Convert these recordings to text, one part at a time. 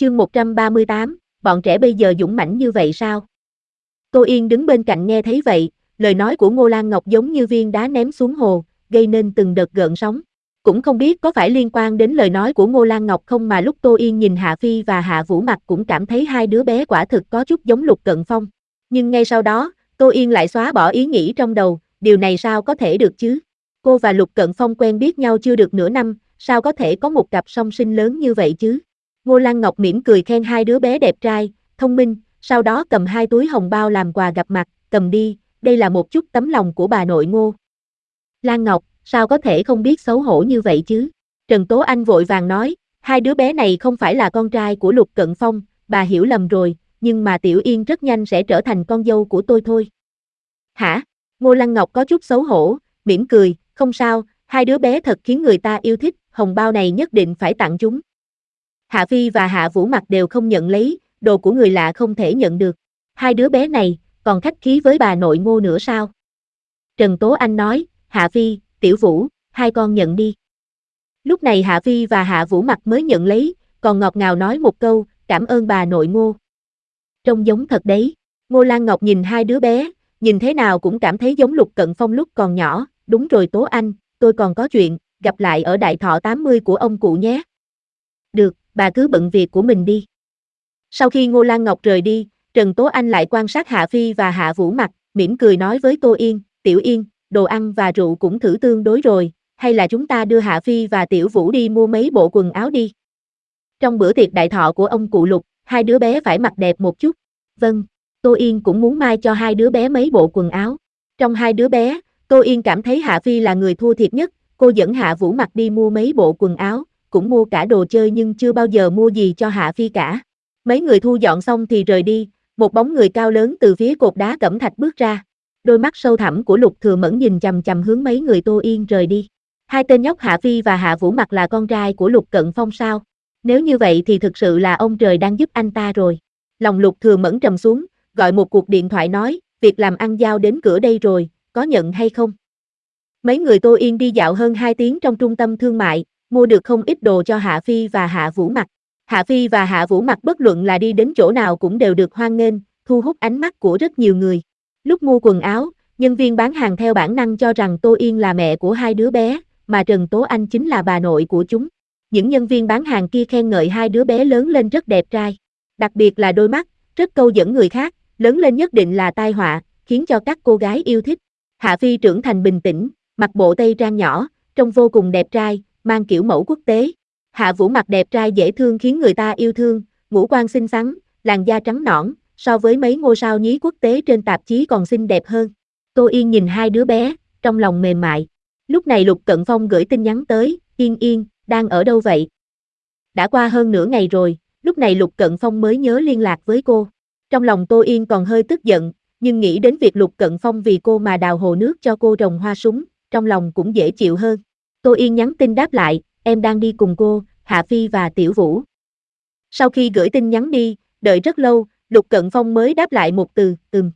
Chương 138, bọn trẻ bây giờ dũng mãnh như vậy sao? Tô Yên đứng bên cạnh nghe thấy vậy, lời nói của Ngô Lan Ngọc giống như viên đá ném xuống hồ, gây nên từng đợt gợn sóng. Cũng không biết có phải liên quan đến lời nói của Ngô Lan Ngọc không mà lúc Tô Yên nhìn Hạ Phi và Hạ Vũ mặt cũng cảm thấy hai đứa bé quả thực có chút giống Lục Cận Phong. Nhưng ngay sau đó, Tô Yên lại xóa bỏ ý nghĩ trong đầu, điều này sao có thể được chứ? Cô và Lục Cận Phong quen biết nhau chưa được nửa năm, sao có thể có một cặp song sinh lớn như vậy chứ? Ngô Lan Ngọc mỉm cười khen hai đứa bé đẹp trai, thông minh, sau đó cầm hai túi hồng bao làm quà gặp mặt, cầm đi, đây là một chút tấm lòng của bà nội Ngô. Lan Ngọc, sao có thể không biết xấu hổ như vậy chứ? Trần Tố Anh vội vàng nói, hai đứa bé này không phải là con trai của Lục Cận Phong, bà hiểu lầm rồi, nhưng mà Tiểu Yên rất nhanh sẽ trở thành con dâu của tôi thôi. Hả? Ngô Lan Ngọc có chút xấu hổ, mỉm cười, không sao, hai đứa bé thật khiến người ta yêu thích, hồng bao này nhất định phải tặng chúng. Hạ Phi và Hạ Vũ mặt đều không nhận lấy, đồ của người lạ không thể nhận được. Hai đứa bé này, còn khách khí với bà nội Ngô nữa sao? Trần Tố Anh nói, Hạ Phi, Tiểu Vũ, hai con nhận đi. Lúc này Hạ Phi và Hạ Vũ mặt mới nhận lấy, còn ngọt ngào nói một câu, cảm ơn bà nội Ngô. Trông giống thật đấy. Ngô Lan Ngọc nhìn hai đứa bé, nhìn thế nào cũng cảm thấy giống Lục Cận Phong lúc còn nhỏ, đúng rồi Tố Anh, tôi còn có chuyện, gặp lại ở đại thọ 80 của ông cụ nhé. Được, bà cứ bận việc của mình đi. Sau khi Ngô Lan Ngọc rời đi, Trần Tố Anh lại quan sát Hạ Phi và Hạ Vũ mặt, mỉm cười nói với Tô Yên, Tiểu Yên, đồ ăn và rượu cũng thử tương đối rồi, hay là chúng ta đưa Hạ Phi và Tiểu Vũ đi mua mấy bộ quần áo đi. Trong bữa tiệc đại thọ của ông cụ Lục, hai đứa bé phải mặc đẹp một chút. Vâng, Tô Yên cũng muốn mai cho hai đứa bé mấy bộ quần áo. Trong hai đứa bé, Tô Yên cảm thấy Hạ Phi là người thua thiệt nhất, cô dẫn Hạ Vũ mặt đi mua mấy bộ quần áo, cũng mua cả đồ chơi nhưng chưa bao giờ mua gì cho Hạ Phi cả. Mấy người thu dọn xong thì rời đi, một bóng người cao lớn từ phía cột đá cẩm thạch bước ra. Đôi mắt sâu thẳm của Lục Thừa Mẫn nhìn chằm chằm hướng mấy người Tô Yên rời đi. Hai tên nhóc Hạ Phi và Hạ Vũ mặt là con trai của Lục Cận Phong sao? Nếu như vậy thì thực sự là ông trời đang giúp anh ta rồi. Lòng Lục Thừa Mẫn trầm xuống, gọi một cuộc điện thoại nói, việc làm ăn giao đến cửa đây rồi, có nhận hay không? Mấy người Tô Yên đi dạo hơn 2 tiếng trong trung tâm thương mại, mua được không ít đồ cho Hạ Phi và Hạ Vũ mặt. Hạ Phi và Hạ Vũ mặt bất luận là đi đến chỗ nào cũng đều được hoan nghênh, thu hút ánh mắt của rất nhiều người. Lúc mua quần áo, nhân viên bán hàng theo bản năng cho rằng Tô Yên là mẹ của hai đứa bé, mà Trần Tố Anh chính là bà nội của chúng. Những nhân viên bán hàng kia khen ngợi hai đứa bé lớn lên rất đẹp trai. Đặc biệt là đôi mắt, rất câu dẫn người khác, lớn lên nhất định là tai họa, khiến cho các cô gái yêu thích. Hạ Phi trưởng thành bình tĩnh, mặc bộ tây trang nhỏ, trông vô cùng đẹp trai, mang kiểu mẫu quốc tế. Hạ Vũ mặt đẹp trai dễ thương khiến người ta yêu thương, ngũ quan xinh xắn, làn da trắng nõn, so với mấy ngôi sao nhí quốc tế trên tạp chí còn xinh đẹp hơn. Tô Yên nhìn hai đứa bé, trong lòng mềm mại. Lúc này Lục Cận Phong gửi tin nhắn tới, Yên Yên, đang ở đâu vậy? Đã qua hơn nửa ngày rồi, lúc này Lục Cận Phong mới nhớ liên lạc với cô. Trong lòng Tô Yên còn hơi tức giận, nhưng nghĩ đến việc Lục Cận Phong vì cô mà đào hồ nước cho cô trồng hoa súng, trong lòng cũng dễ chịu hơn. Tô Yên nhắn tin đáp lại, em đang đi cùng cô, Hạ Phi và Tiểu Vũ. Sau khi gửi tin nhắn đi, đợi rất lâu, Lục Cận Phong mới đáp lại một từ,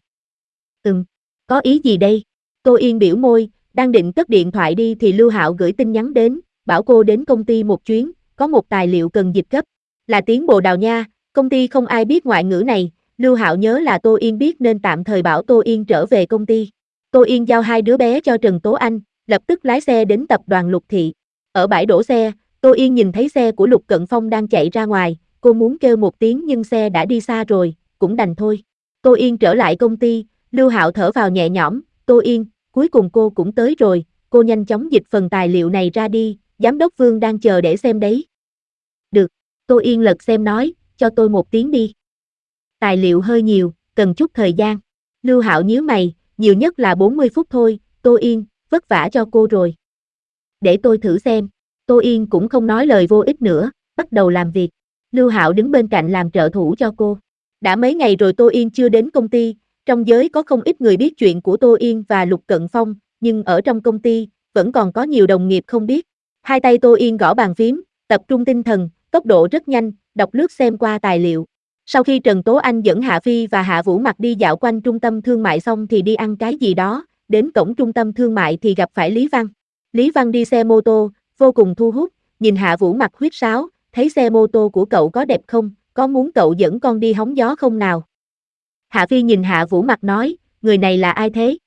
có ý gì đây? Tô Yên biểu môi, đang định cất điện thoại đi thì Lưu Hạo gửi tin nhắn đến, bảo cô đến công ty một chuyến, có một tài liệu cần dịch gấp. Là tiếng Bồ Đào Nha, công ty không ai biết ngoại ngữ này, Lưu Hạo nhớ là Tô Yên biết nên tạm thời bảo Tô Yên trở về công ty. Tô Yên giao hai đứa bé cho Trần Tố Anh, lập tức lái xe đến tập đoàn Lục Thị. Ở bãi đổ xe, Tô Yên nhìn thấy xe của Lục Cận Phong đang chạy ra ngoài, cô muốn kêu một tiếng nhưng xe đã đi xa rồi, cũng đành thôi. Tô Yên trở lại công ty, Lưu Hạo thở vào nhẹ nhõm, Tô Yên, cuối cùng cô cũng tới rồi, cô nhanh chóng dịch phần tài liệu này ra đi, giám đốc Vương đang chờ để xem đấy. Được, Tô Yên lật xem nói, cho tôi một tiếng đi. Tài liệu hơi nhiều, cần chút thời gian. Lưu Hạo nhíu mày, nhiều nhất là 40 phút thôi, Tô Yên, vất vả cho cô rồi. Để tôi thử xem. Tô Yên cũng không nói lời vô ích nữa, bắt đầu làm việc. Lưu Hạo đứng bên cạnh làm trợ thủ cho cô. Đã mấy ngày rồi Tô Yên chưa đến công ty, trong giới có không ít người biết chuyện của Tô Yên và Lục Cận Phong, nhưng ở trong công ty, vẫn còn có nhiều đồng nghiệp không biết. Hai tay Tô Yên gõ bàn phím, tập trung tinh thần, tốc độ rất nhanh, đọc lướt xem qua tài liệu. Sau khi Trần Tố Anh dẫn Hạ Phi và Hạ Vũ mặt đi dạo quanh trung tâm thương mại xong thì đi ăn cái gì đó, đến cổng trung tâm thương mại thì gặp phải Lý Văn. Lý Văn đi xe mô tô, vô cùng thu hút, nhìn Hạ Vũ mặt huýt sáo, thấy xe mô tô của cậu có đẹp không, có muốn cậu dẫn con đi hóng gió không nào? Hạ Phi nhìn Hạ Vũ Mặc nói, người này là ai thế?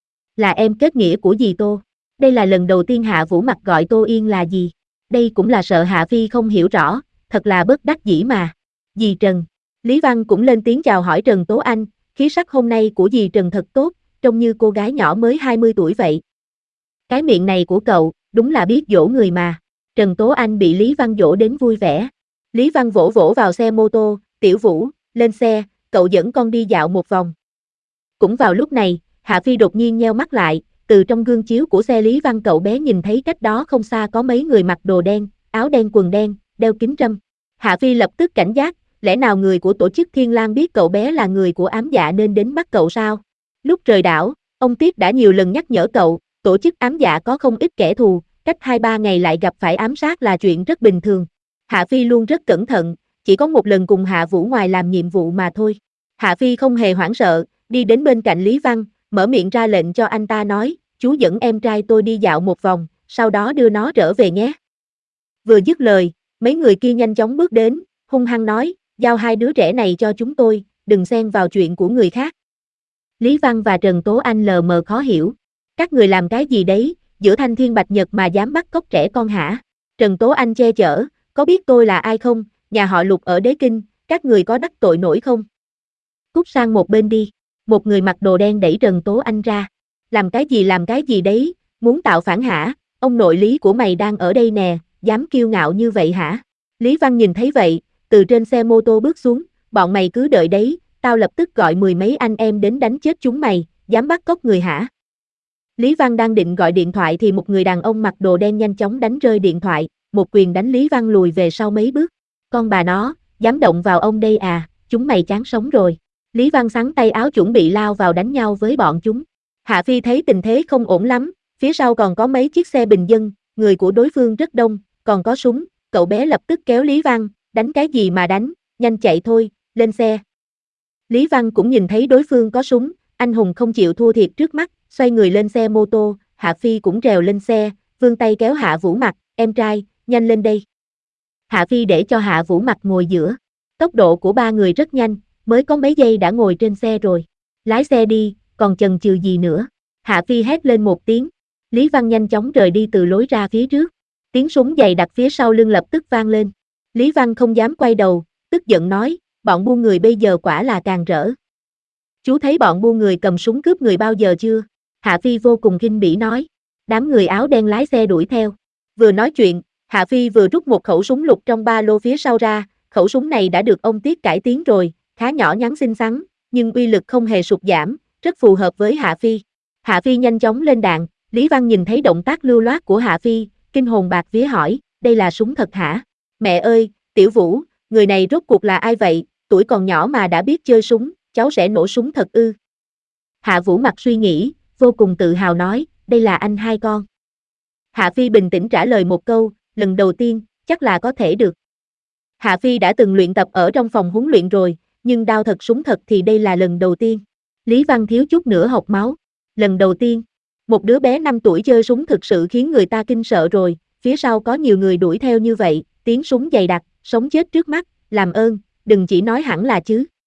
Là em kết nghĩa của dì Tô. Đây là lần đầu tiên Hạ Vũ Mặc gọi Tô Yên là dì. Đây cũng là sợ Hạ Phi không hiểu rõ, thật là bất đắc dĩ mà. Dì Trần. Lý Văn cũng lên tiếng chào hỏi Trần Tố Anh, khí sắc hôm nay của dì Trần thật tốt, trông như cô gái nhỏ mới 20 tuổi vậy. Cái miệng này của cậu, đúng là biết dỗ người mà. Trần Tố Anh bị Lý Văn dỗ đến vui vẻ. Lý Văn vỗ vỗ vào xe mô tô, Tiểu Vũ, lên xe, cậu dẫn con đi dạo một vòng. Cũng vào lúc này, Hạ Phi đột nhiên nheo mắt lại, từ trong gương chiếu của xe Lý Văn cậu bé nhìn thấy cách đó không xa có mấy người mặc đồ đen, áo đen quần đen, đeo kính râm. Hạ Phi lập tức cảnh giác, lẽ nào người của tổ chức Thiên Lang biết cậu bé là người của ám dạ nên đến bắt cậu sao? Lúc rời đảo, ông Tiếp đã nhiều lần nhắc nhở cậu, tổ chức ám dạ có không ít kẻ thù, cách 2-3 ngày lại gặp phải ám sát là chuyện rất bình thường. Hạ Phi luôn rất cẩn thận, chỉ có một lần cùng Hạ Vũ ngoài làm nhiệm vụ mà thôi. Hạ Phi không hề hoảng sợ, đi đến bên cạnh Lý Văn, mở miệng ra lệnh cho anh ta nói, chú dẫn em trai tôi đi dạo một vòng, sau đó đưa nó trở về nhé. Vừa dứt lời, mấy người kia nhanh chóng bước đến, hung hăng nói, giao hai đứa trẻ này cho chúng tôi, đừng xen vào chuyện của người khác. Lý Văn và Trần Tố Anh lờ mờ khó hiểu, các người làm cái gì đấy, giữa thanh thiên bạch nhật mà dám bắt cóc trẻ con hả? Trần Tố Anh che chở, có biết tôi là ai không, nhà họ Lục ở Đế Kinh, các người có đắc tội nổi không? Cút sang một bên đi, một người mặc đồ đen đẩy Trần Tố Anh ra. Làm cái gì đấy, muốn tạo phản hả, ông nội Lý của mày đang ở đây nè, dám kiêu ngạo như vậy hả? Lý Văn nhìn thấy vậy, từ trên xe mô tô bước xuống, bọn mày cứ đợi đấy, tao lập tức gọi 10 mấy anh em đến đánh chết chúng mày, dám bắt cóc người hả? Lý Văn đang định gọi điện thoại thì một người đàn ông mặc đồ đen nhanh chóng đánh rơi điện thoại, một quyền đánh Lý Văn lùi về sau mấy bước. Con bà nó, dám động vào ông đây à, chúng mày chán sống rồi. Lý Văn xắn tay áo chuẩn bị lao vào đánh nhau với bọn chúng. Hạ Phi thấy tình thế không ổn lắm, phía sau còn có mấy chiếc xe bình dân, người của đối phương rất đông, còn có súng, cậu bé lập tức kéo Lý Văn, đánh cái gì mà đánh, nhanh chạy thôi, lên xe. Lý Văn cũng nhìn thấy đối phương có súng, anh hùng không chịu thua thiệt trước mắt, xoay người lên xe mô tô, Hạ Phi cũng trèo lên xe, vươn tay kéo Hạ Vũ Mặc, em trai, nhanh lên đây. Hạ Phi để cho Hạ Vũ Mặc ngồi giữa. Tốc độ của ba người rất nhanh, mới có mấy giây đã ngồi trên xe rồi. Lái xe đi, còn chần chừ gì nữa. Hạ Phi hét lên một tiếng. Lý Văn nhanh chóng rời đi từ lối ra phía trước. Tiếng súng dày đặc phía sau lưng lập tức vang lên. Lý Văn không dám quay đầu, tức giận nói, bọn buôn người bây giờ quả là càng rỡ. Chú thấy bọn buôn người cầm súng cướp người bao giờ chưa? Hạ Phi vô cùng khinh bỉ nói. Đám người áo đen lái xe đuổi theo. Vừa nói chuyện, Hạ Phi vừa rút một khẩu súng lục trong ba lô phía sau ra, khẩu súng này đã được ông Tiết cải tiến rồi, khá nhỏ nhắn xinh xắn, nhưng uy lực không hề sụt giảm, rất phù hợp với Hạ Phi. Hạ Phi nhanh chóng lên đạn, Lý Văn nhìn thấy động tác lưu loát của Hạ Phi, kinh hồn bạt vía hỏi, đây là súng thật hả? Mẹ ơi, Tiểu Vũ, người này rốt cuộc là ai vậy, tuổi còn nhỏ mà đã biết chơi súng, cháu sẽ nổ súng thật ư? Hạ Vũ Mặc suy nghĩ, vô cùng tự hào nói, đây là anh hai con. Hạ Phi bình tĩnh trả lời một câu, lần đầu tiên, chắc là có thể được. Hạ Phi đã từng luyện tập ở trong phòng huấn luyện rồi, nhưng đao thật súng thật thì đây là lần đầu tiên. Lý Văn thiếu chút nữa hộc máu. Lần đầu tiên, một đứa bé 5 tuổi chơi súng thực sự khiến người ta kinh sợ rồi, phía sau có nhiều người đuổi theo như vậy, tiếng súng dày đặc, sống chết trước mắt, làm ơn, đừng chỉ nói hẳn là chứ.